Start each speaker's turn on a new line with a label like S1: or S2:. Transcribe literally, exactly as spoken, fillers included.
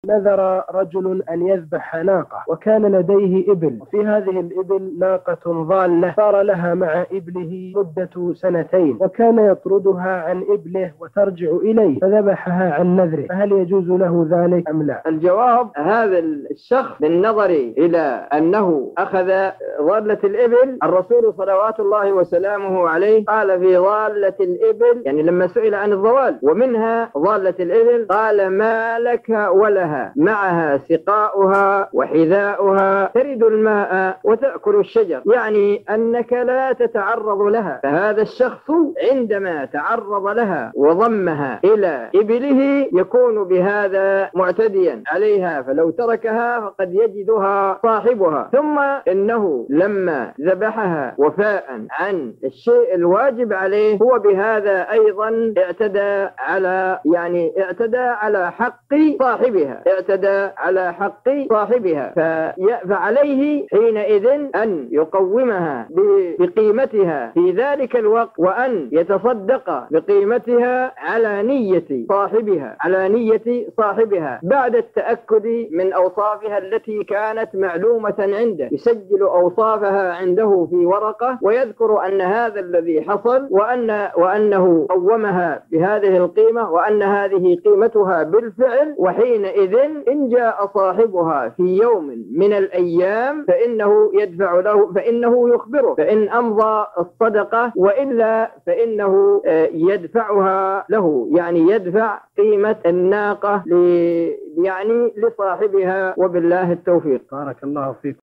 S1: نذر رجل أن يذبح ناقة، وكان لديه إبل، وفي هذه الإبل ناقة ضالة صار لها مع إبله مدة سنتين، وكان يطردها عن إبله وترجع إليه، فذبحها عن نذره، فهل يجوز له ذلك أم لا؟
S2: الجواب: هذا الشخص بالنظر إلى أنه أخذ ضالة الإبل، الرسول صلوات الله وسلامه عليه قال في ضالة الإبل، يعني لما سئل عن الضوال ومنها ضالة الإبل قال: ما لك ولها، معها سقاؤها وحذاؤها، ترد الماء وتأكل الشجر، يعني أنك لا تتعرض لها. فهذا الشخص عندما تعرض لها وضمها إلى إبله يكون بهذا معتديا عليها، فلو تركها فقد يجدها صاحبها. ثم إنه لما ذبحها وفاء عن الشيء الواجب عليه هو بهذا أيضا اعتدى على يعني اعتدى على حق صاحبها اعتدى على حق صاحبها فعليه حينئذ أن يقومها بقيمتها في ذلك الوقت، وأن يتصدق بقيمتها على نية صاحبها على نية صاحبها بعد التأكد من أوصافها التي كانت معلومة عنده، يسجل أوصافها عنده في ورقة ويذكر أن هذا الذي حصل، وأن وأنه قومها بهذه القيمة، وأن هذه قيمتها بالفعل. وحينئذ إن جاء صاحبها في يوم من الأيام فإنه يدفع له فإنه يخبره، فإن أمضى الصدقة، وإلا فإنه يدفعها له، يعني يدفع قيمة الناقة يعني لصاحبها. وبالله التوفيق.
S1: بارك الله فيك.